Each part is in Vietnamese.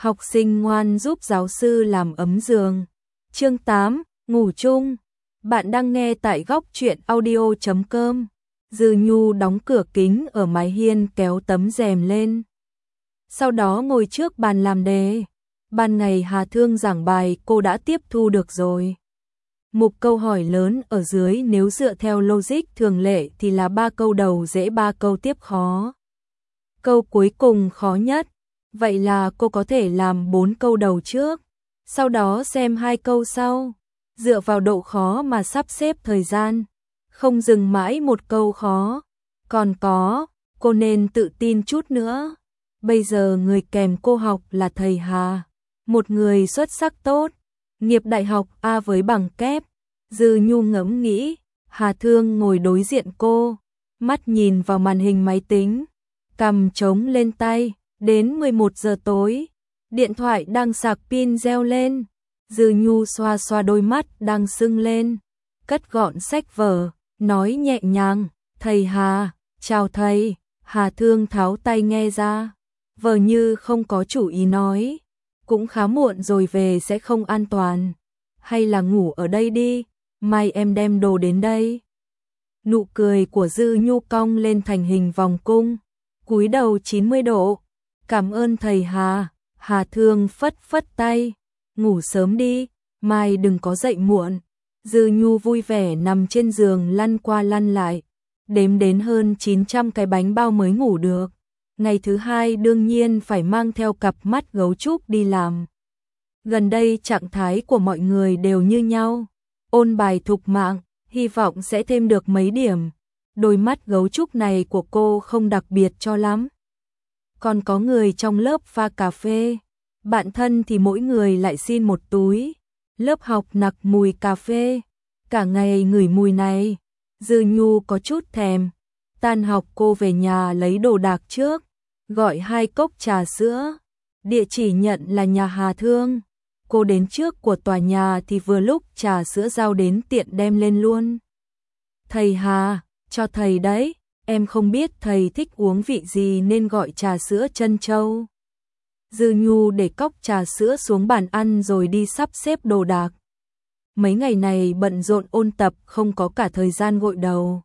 Học sinh ngoan giúp giáo sư làm ấm giường. Chương 8, ngủ chung. Bạn đang nghe tại góc truyện audio.com. Dư Nhu đóng cửa kính ở mái hiên, kéo tấm rèm lên. Sau đó ngồi trước bàn làm đề. Ban ngày Hà Thương giảng bài cô đã tiếp thu được rồi. Mục câu hỏi lớn ở dưới nếu dựa theo logic thường lệ thì là 3 câu đầu dễ, 3 câu tiếp khó. Câu cuối cùng khó nhất. Vậy là cô có thể làm 4 câu đầu trước, sau đó xem 2 câu sau, dựa vào độ khó mà sắp xếp thời gian, không dừng mãi một câu khó. Còn có, cô nên tự tin chút nữa. Bây giờ người kèm cô học là thầy Hà, một người xuất sắc tốt, nghiệp đại học A với bằng kép. Dư Nhu ngẫm nghĩ. Hà Thương ngồi đối diện cô, mắt nhìn vào màn hình máy tính, cằm chống lên tay. Đến 11 giờ tối, điện thoại đang sạc pin reo lên. Dư Nhu xoa xoa đôi mắt đang sưng lên, cất gọn sách vở, nói nhẹ nhàng, thầy Hà, chào thầy. Hà Thương tháo tai nghe ra, vờ như không có chủ ý nói, cũng khá muộn rồi, về sẽ không an toàn. Hay là ngủ ở đây đi, mai em đem đồ đến đây. Nụ cười của Dư Nhu cong lên thành hình vòng cung, cúi đầu 90 độ. Cảm ơn thầy Hà. Hà Thương phất phất tay, ngủ sớm đi, mai đừng có dậy muộn. Dư Nhu vui vẻ nằm trên giường lăn qua lăn lại, đếm đến hơn 900 cái bánh bao mới ngủ được. Ngày thứ hai đương nhiên phải mang theo cặp mắt gấu trúc đi làm. Gần đây trạng thái của mọi người đều như nhau, ôn bài thục mạng, hy vọng sẽ thêm được mấy điểm. Đôi mắt gấu trúc này của cô không đặc biệt cho lắm. Còn có người trong lớp pha cà phê, bạn thân thì mỗi người lại xin một túi. Lớp học nặc mùi cà phê, cả ngày ngửi mùi này. Dư Nhu có chút thèm. Tan học cô về nhà lấy đồ đạc trước, gọi 2 cốc trà sữa. Địa chỉ nhận là nhà Hà Thương. Cô đến trước của tòa nhà thì vừa lúc trà sữa giao đến, tiện đem lên luôn. Thầy Hà, cho thầy đấy. Em không biết thầy thích uống vị gì nên gọi trà sữa trân châu. Dư Nhu để cốc trà sữa xuống bàn ăn rồi đi sắp xếp đồ đạc. Mấy ngày này bận rộn ôn tập, không có cả thời gian gội đầu.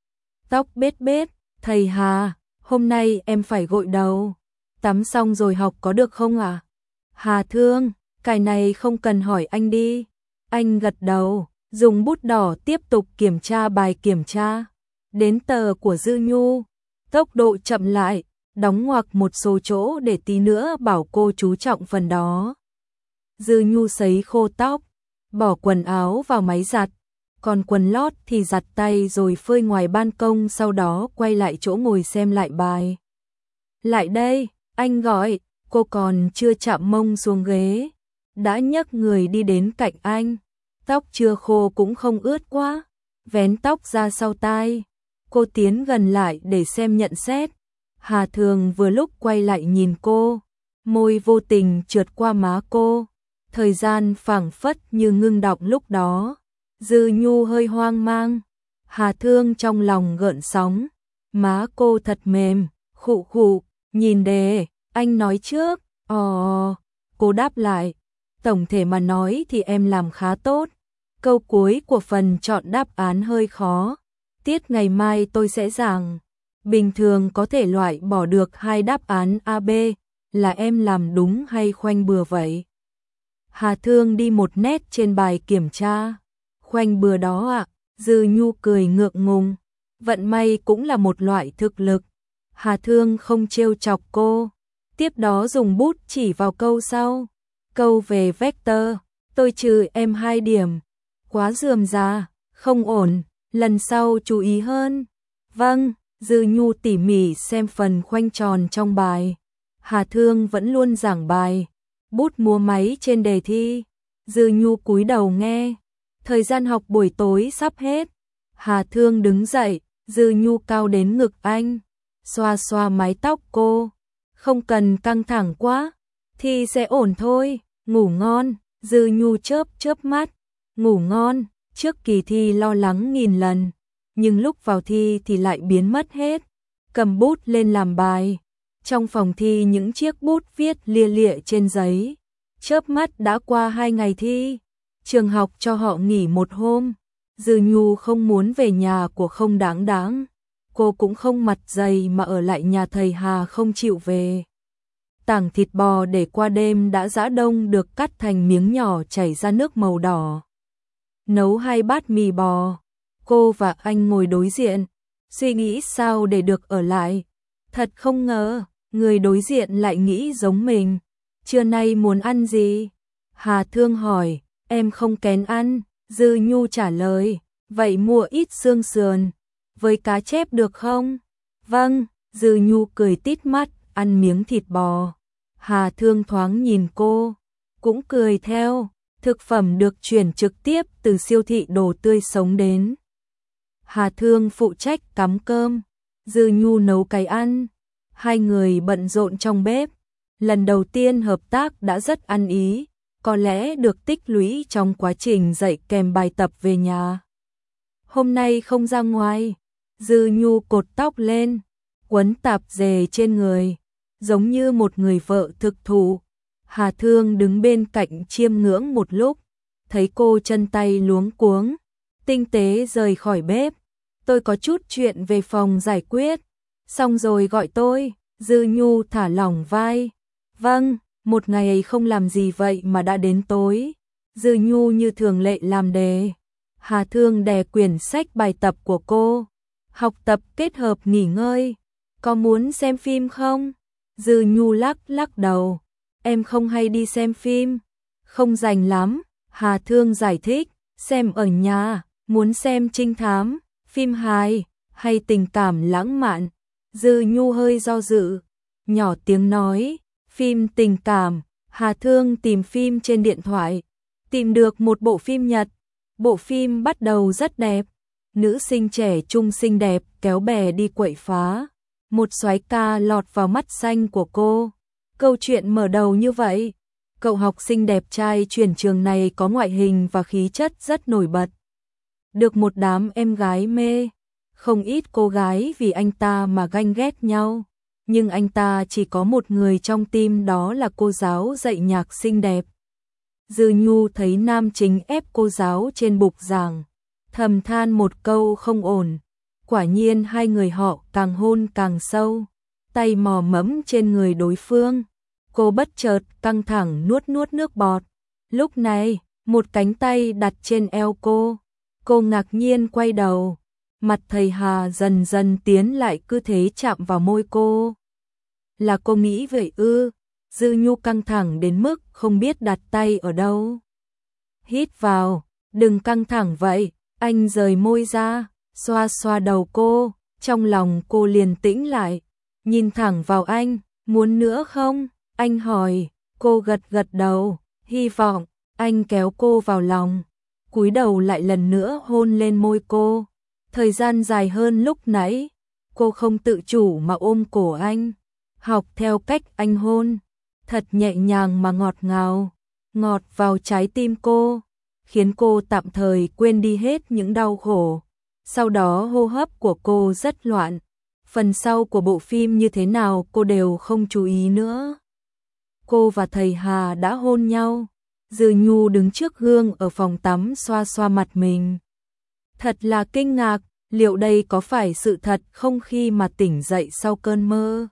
Tóc bết bết, thầy Hà, hôm nay em phải gội đầu. Tắm xong rồi học có được không ạ? Hà Thương, cái này không cần hỏi anh đi. Anh gật đầu, dùng bút đỏ tiếp tục kiểm tra bài kiểm tra. Đến tờ của Dư Nhu, tốc độ chậm lại, đóng ngoặc một số chỗ để tí nữa bảo cô chú trọng phần đó. Dư Nhu sấy khô tóc, bỏ quần áo vào máy giặt, còn quần lót thì giặt tay rồi phơi ngoài ban công, sau đó quay lại chỗ ngồi xem lại bài. Lại đây, anh gọi. Cô còn chưa chạm mông xuống ghế, đã nhấc người đi đến cạnh anh. Tóc chưa khô cũng không ướt quá, vén tóc ra sau tai. Cô tiến gần lại để xem nhận xét. Hà Thường vừa lúc quay lại nhìn cô, môi vô tình trượt qua má cô. Thời gian phảng phất như ngưng đọng lúc đó. Dư Nhu hơi hoang mang. Hà Thương trong lòng gợn sóng. Má cô thật mềm, khụ khụ, nhìn đề, anh nói trước. Cô đáp lại. Tổng thể mà nói thì em làm khá tốt. Câu cuối của phần chọn đáp án hơi khó. Tiết ngày mai tôi sẽ giảng. Bình thường có thể loại bỏ được 2 đáp án A, B, là em làm đúng hay khoanh bừa vậy? Hà Thương đi một nét trên bài kiểm tra. Khoanh bừa đó ạ. Dư Nhu cười ngượng ngùng. Vận may cũng là một loại thực lực. Hà Thương không trêu chọc cô. Tiếp đó dùng bút chỉ vào câu sau. Câu về vector. Tôi trừ em 2 điểm. Quá rườm rà, không ổn. Lần sau chú ý hơn. Vâng. Dư Nhu tỉ mỉ xem phần khoanh tròn trong bài. Hà Thương vẫn luôn giảng bài, bút múa máy trên đề thi. Dư Nhu cúi đầu nghe. Thời gian học buổi tối sắp hết. Hà Thương đứng dậy, Dư Nhu cao đến ngực anh, xoa xoa mái tóc cô. Không cần căng thẳng quá, thi sẽ ổn thôi. Ngủ ngon. Dư Nhu chớp chớp mắt. Ngủ ngon. Trước kỳ thi lo lắng nghìn lần, nhưng lúc vào thi thì lại biến mất hết. Cầm bút lên làm bài. Trong phòng thi những chiếc bút viết lia lịa trên giấy. Chớp mắt đã qua 2 ngày thi. Trường học cho họ nghỉ một hôm. Dư Nhu không muốn về nhà của Không Đáng Đáng. Cô cũng không mặt dày mà ở lại nhà thầy Hà không chịu về. Tảng thịt bò để qua đêm đã giã đông được cắt thành miếng nhỏ chảy ra nước màu đỏ. Nấu 2 bát mì bò. Cô và anh ngồi đối diện, suy nghĩ sao để được ở lại. Thật không ngờ, người đối diện lại nghĩ giống mình. Trưa nay muốn ăn gì? Hà Thương hỏi. Em không kén ăn. Dư Nhu trả lời. Vậy mua ít xương sườn với cá chép được không? Vâng. Dư Nhu cười tít mắt, ăn miếng thịt bò. Hà Thương thoáng nhìn cô, cũng cười theo. Thực phẩm được chuyển trực tiếp từ siêu thị đồ tươi sống đến. Hà Thương phụ trách cắm cơm, Dư Nhu nấu cái ăn. Hai người bận rộn trong bếp. Lần đầu tiên hợp tác đã rất ăn ý, có lẽ được tích lũy trong quá trình dạy kèm bài tập về nhà. Hôm nay không ra ngoài, Dư Nhu cột tóc lên, quấn tạp dề trên người, giống như một người vợ thực thụ. Hà Thương đứng bên cạnh chiêm ngưỡng một lúc, thấy cô chân tay luống cuống, tinh tế rời khỏi bếp. Tôi có chút chuyện về phòng giải quyết, xong rồi gọi tôi. Dư Nhu thả lỏng vai. Vâng, một ngày ấy không làm gì vậy mà đã đến tối. Dư Nhu như thường lệ làm đề. Hà Thương đè quyển sách bài tập của cô. Học tập kết hợp nghỉ ngơi. Có muốn xem phim không? Dư Nhu lắc đầu. Em không hay đi xem phim. Không rành lắm. Hà Thương giải thích. Xem ở nhà. Muốn xem trinh thám, phim hài hay tình cảm lãng mạn? Dư Nhu hơi do dự, nhỏ tiếng nói. Phim tình cảm. Hà Thương tìm phim trên điện thoại, tìm được một bộ phim Nhật. Bộ phim bắt đầu rất đẹp. Nữ sinh trẻ trung xinh đẹp kéo bè đi quậy phá. Một soái ca lọt vào mắt xanh của cô. Câu chuyện mở đầu như vậy. Cậu học sinh đẹp trai chuyển trường này có ngoại hình và khí chất rất nổi bật, được một đám em gái mê. Không ít cô gái vì anh ta mà ganh ghét nhau. Nhưng anh ta chỉ có một người trong tim, đó là cô giáo dạy nhạc xinh đẹp. Dư Nhu thấy nam chính ép cô giáo trên bục giảng, thầm than một câu không ổn. Quả nhiên hai người họ càng hôn càng sâu, tay mò mẫm trên người đối phương. Cô bất chợt căng thẳng nuốt nước bọt. Lúc này, một cánh tay đặt trên eo cô. Cô ngạc nhiên quay đầu. Mặt thầy Hà dần dần tiến lại, cứ thế chạm vào môi cô. Là cô nghĩ vậy ư? Dư Nhu căng thẳng đến mức không biết đặt tay ở đâu. Hít vào, đừng căng thẳng vậy. Anh rời môi ra, xoa xoa đầu cô. Trong lòng cô liền tĩnh lại, nhìn thẳng vào anh. Muốn nữa không? Anh hỏi. Cô gật đầu, hy vọng. Anh kéo cô vào lòng, cúi đầu lại lần nữa hôn lên môi cô. Thời gian dài hơn lúc nãy, cô không tự chủ mà ôm cổ anh, học theo cách anh hôn, thật nhẹ nhàng mà ngọt ngào, ngọt vào trái tim cô, khiến cô tạm thời quên đi hết những đau khổ. Sau đó hô hấp của cô rất loạn, phần sau của bộ phim như thế nào cô đều không chú ý nữa. Cô và thầy Hà đã hôn nhau. Dư Nhu đứng trước gương ở phòng tắm xoa xoa mặt mình. Thật là kinh ngạc, liệu đây có phải sự thật không khi mà tỉnh dậy sau cơn mơ?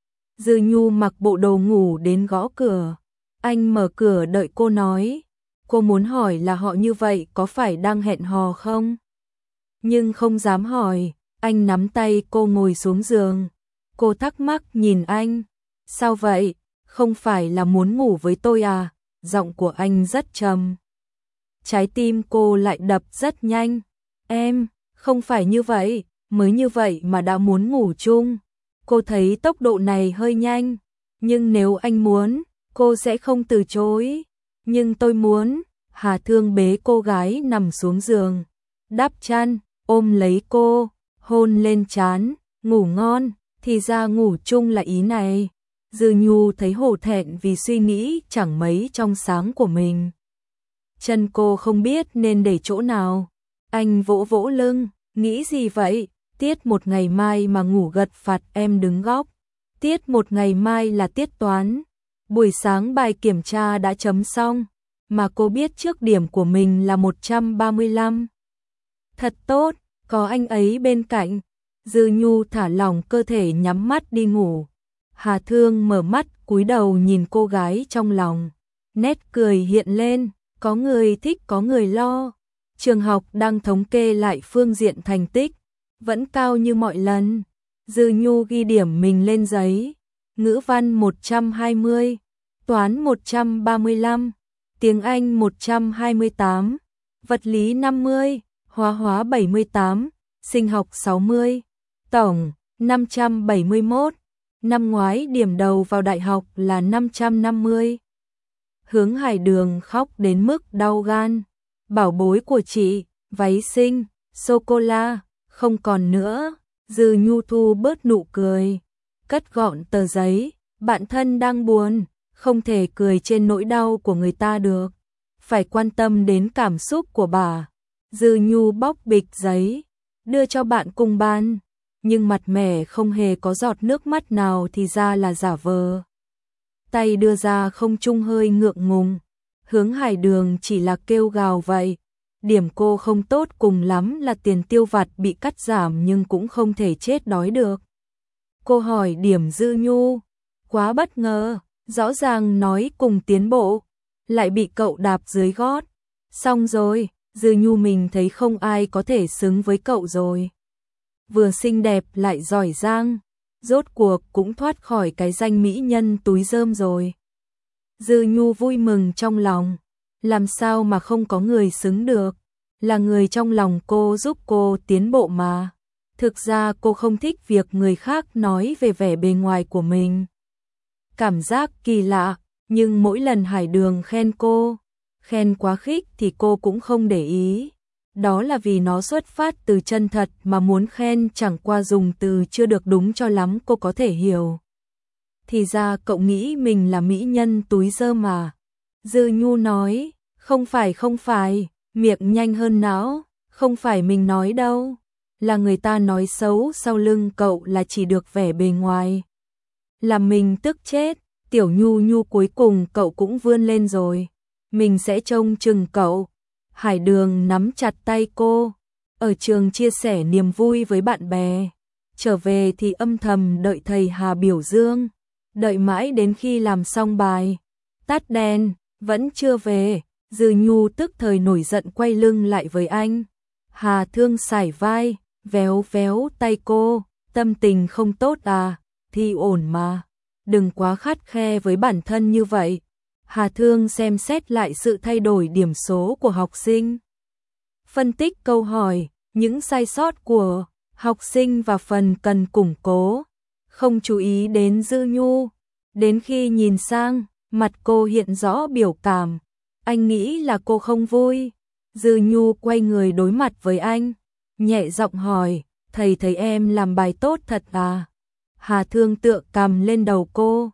Dư Nhu mặc bộ đồ ngủ đến gõ cửa. Anh mở cửa đợi cô nói. Cô muốn hỏi là họ như vậy có phải đang hẹn hò không? Nhưng không dám hỏi. Anh nắm tay cô ngồi xuống giường. Cô thắc mắc nhìn anh. Sao vậy? Không phải là muốn ngủ với tôi à? Giọng của anh rất trầm. Trái tim cô lại đập rất nhanh. Em, không phải như vậy, mới như vậy mà đã muốn ngủ chung. Cô thấy tốc độ này hơi nhanh, nhưng nếu anh muốn, cô sẽ không từ chối. Nhưng tôi muốn. Hà Thương bế cô gái nằm xuống giường, đắp chăn, ôm lấy cô, hôn lên trán. Ngủ ngon, thì ra ngủ chung là ý này. Dư Nhu thấy hổ thẹn vì suy nghĩ chẳng mấy trong sáng của mình. Chân cô không biết nên để chỗ nào. Anh vỗ vỗ lưng, nghĩ gì vậy? Tiết một ngày mai mà ngủ gật phạt em đứng góc. Tiết 1 ngày mai là tiết toán. Buổi sáng bài kiểm tra đã chấm xong, mà cô biết trước điểm của mình là 135. Thật tốt, có anh ấy bên cạnh. Dư Nhu thả lỏng cơ thể nhắm mắt đi ngủ. Hà Thương mở mắt cúi đầu nhìn cô gái trong lòng. Nét cười hiện lên, có người thích có người lo. Trường học đang thống kê lại phương diện thành tích, vẫn cao như mọi lần. Dư Nhu ghi điểm mình lên giấy. Ngữ văn 120, toán 135, tiếng Anh 128, vật lý 50, hóa 78, sinh học 60, tổng 571. Năm ngoái điểm đầu vào đại học là 550. Hướng Hải Đường khóc đến mức đau gan. Bảo bối của chị, váy xinh, sô-cô-la, không còn nữa. Dư Nhu thu bớt nụ cười, cất gọn tờ giấy. Bạn thân đang buồn, không thể cười trên nỗi đau của người ta được, phải quan tâm đến cảm xúc của bà. Dư Nhu bóc bịch giấy, đưa cho bạn cùng ban, nhưng mặt mẻ không hề có giọt nước mắt nào thì ra là giả vờ. Tay đưa ra không trung hơi ngượng ngùng. Hướng Hải Đường chỉ là kêu gào vậy. Điểm cô không tốt cùng lắm là tiền tiêu vặt bị cắt giảm nhưng cũng không thể chết đói được. Cô hỏi điểm Dư Nhu, quá bất ngờ, rõ ràng nói cùng tiến bộ, lại bị cậu đạp dưới gót. Xong rồi, Dư Nhu mình thấy không ai có thể xứng với cậu rồi. Vừa xinh đẹp lại giỏi giang, rốt cuộc cũng thoát khỏi cái danh mỹ nhân túi rơm rồi. Dư Nhu vui mừng trong lòng, làm sao mà không có người xứng được, là người trong lòng cô giúp cô tiến bộ mà. Thực ra cô không thích việc người khác nói về vẻ bề ngoài của mình. Cảm giác kỳ lạ, nhưng mỗi lần Hải Đường khen cô, khen quá khích thì cô cũng không để ý. Đó là vì nó xuất phát từ chân thật mà muốn khen chẳng qua dùng từ chưa được đúng cho lắm cô có thể hiểu. Thì ra cậu nghĩ mình là mỹ nhân túi rơm mà. Dư Nhu nói, không phải, miệng nhanh hơn não, không phải mình nói đâu. Là người ta nói xấu sau lưng cậu là chỉ được vẻ bề ngoài. Làm mình tức chết, Tiểu Nhu cuối cùng cậu cũng vươn lên rồi. Mình sẽ trông chừng cậu. Hải Đường nắm chặt tay cô, ở trường chia sẻ niềm vui với bạn bè. Trở về thì âm thầm đợi thầy Hà biểu dương, đợi mãi đến khi làm xong bài. Tắt đèn, vẫn chưa về, Dư Nhu tức thời nổi giận quay lưng lại với anh. Hà Thương sải vai, véo véo tay cô, tâm tình không tốt à, thì ổn mà, đừng quá khắt khe với bản thân như vậy. Hà Thương xem xét lại sự thay đổi điểm số của học sinh. Phân tích câu hỏi, những sai sót của học sinh và phần cần củng cố. Không chú ý đến Dư Nhu. Đến khi nhìn sang, mặt cô hiện rõ biểu cảm. Anh nghĩ là cô không vui. Dư Nhu quay người đối mặt với anh, nhẹ giọng hỏi, thầy thấy em làm bài tốt thật à? Hà Thương tựa cằm lên đầu cô.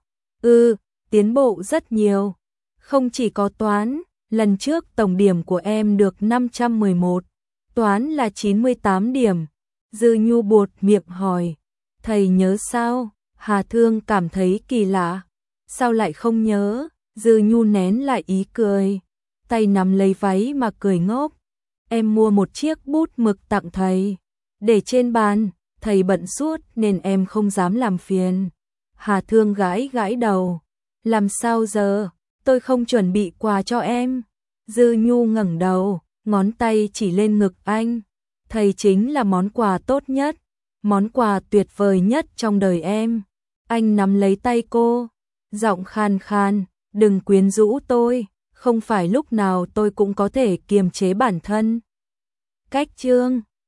Tiến bộ rất nhiều. Không chỉ có toán, lần trước tổng điểm của em được 511, toán là 98 điểm. Dư Nhu buột miệng hỏi, thầy nhớ sao? Hà Thương cảm thấy kỳ lạ. Sao lại không nhớ? Dư Nhu nén lại ý cười, tay nắm lấy váy mà cười ngốc. Em mua một chiếc bút mực tặng thầy, để trên bàn, thầy bận suốt nên em không dám làm phiền. Hà Thương gãi gãi đầu, làm sao giờ? Tôi không chuẩn bị quà cho em. Dư Nhu ngẩng đầu, ngón tay chỉ lên ngực anh. Thầy chính là món quà tốt nhất, món quà tuyệt vời nhất trong đời em. Anh nắm lấy tay cô, giọng khan khan, đừng quyến rũ tôi, không phải lúc nào tôi cũng có thể kiềm chế bản thân. Cách chương